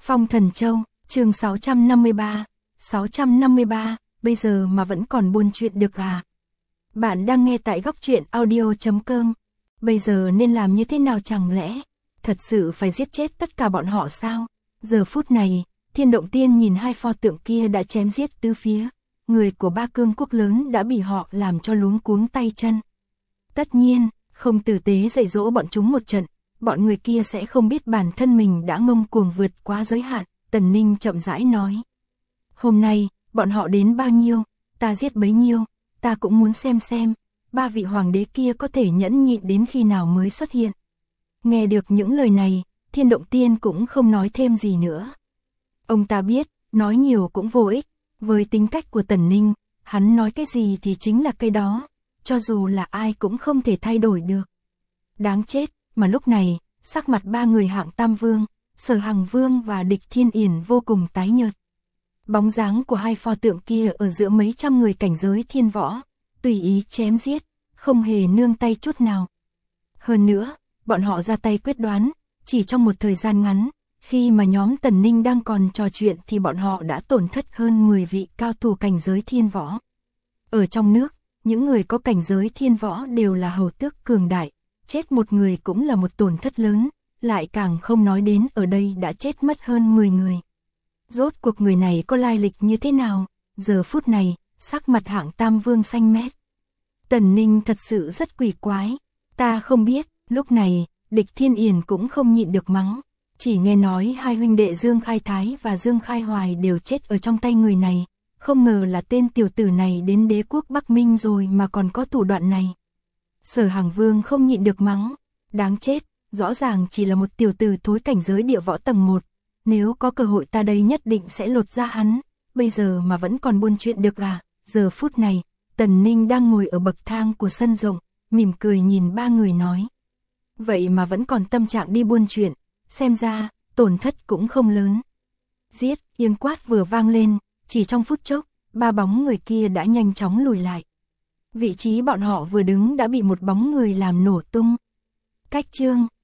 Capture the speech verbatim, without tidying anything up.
Phong Thần Châu, chương sáu trăm năm mươi ba, sáu trăm năm mươi ba, bây giờ mà vẫn còn buôn chuyện được à? Bạn đang nghe tại góc truyện audio chấm com. Bây giờ nên làm như thế nào chẳng lẽ? Thật sự phải giết chết tất cả bọn họ sao? Giờ phút này, Thiên Động Tiên nhìn hai pho tượng kia đã chém giết tứ phía. Người của ba cương quốc lớn đã bị họ làm cho luống cuống tay chân. Tất nhiên, không tử tế dạy dỗ bọn chúng một trận, bọn người kia sẽ không biết bản thân mình đã ngông cuồng vượt quá giới hạn. Tần Ninh chậm rãi nói. Hôm nay, bọn họ đến bao nhiêu, ta giết bấy nhiêu, ta cũng muốn xem xem, ba vị hoàng đế kia có thể nhẫn nhịn đến khi nào mới xuất hiện. Nghe được những lời này, Thiên Động Tiên cũng không nói thêm gì nữa. Ông ta biết, nói nhiều cũng vô ích, với tính cách của Tần Ninh, hắn nói cái gì thì chính là cái đó, cho dù là ai cũng không thể thay đổi được. Đáng chết, mà lúc này, sắc mặt ba người Hạng Tam Vương, Sở Hằng Vương và Địch Thiên Yển vô cùng tái nhợt. Bóng dáng của hai pho tượng kia ở giữa mấy trăm người cảnh giới thiên võ, tùy ý chém giết, không hề nương tay chút nào. Hơn nữa, bọn họ ra tay quyết đoán, chỉ trong một thời gian ngắn, khi mà nhóm Tần Ninh đang còn trò chuyện thì bọn họ đã tổn thất hơn mười vị cao thủ cảnh giới thiên võ. Ở trong nước, những người có cảnh giới thiên võ đều là hầu tước cường đại, chết một người cũng là một tổn thất lớn, lại càng không nói đến ở đây đã chết mất hơn mười người. Rốt cuộc người này có lai lịch như thế nào? Giờ phút này, sắc mặt Hạng Tam Vương xanh mét. Tần Ninh thật sự rất quỷ quái. Ta không biết, lúc này, Địch Thiên Yển cũng không nhịn được mắng. Chỉ nghe nói hai huynh đệ Dương Khai Thái và Dương Khai Hoài đều chết ở trong tay người này. Không ngờ là tên tiểu tử này đến đế quốc Bắc Minh rồi mà còn có thủ đoạn này. Sở Hằng Vương không nhịn được mắng. Đáng chết, rõ ràng chỉ là một tiểu tử thối cảnh giới địa võ tầng một. Nếu có cơ hội ta đây nhất định sẽ lột ra hắn, bây giờ mà vẫn còn buôn chuyện được à? Giờ phút này, Tần Ninh đang ngồi ở bậc thang của sân rộng, mỉm cười nhìn ba người nói. Vậy mà vẫn còn tâm trạng đi buôn chuyện, xem ra, tổn thất cũng không lớn. Giết, tiếng quát vừa vang lên, chỉ trong phút chốc, ba bóng người kia đã nhanh chóng lùi lại. Vị trí bọn họ vừa đứng đã bị một bóng người làm nổ tung. Cách chương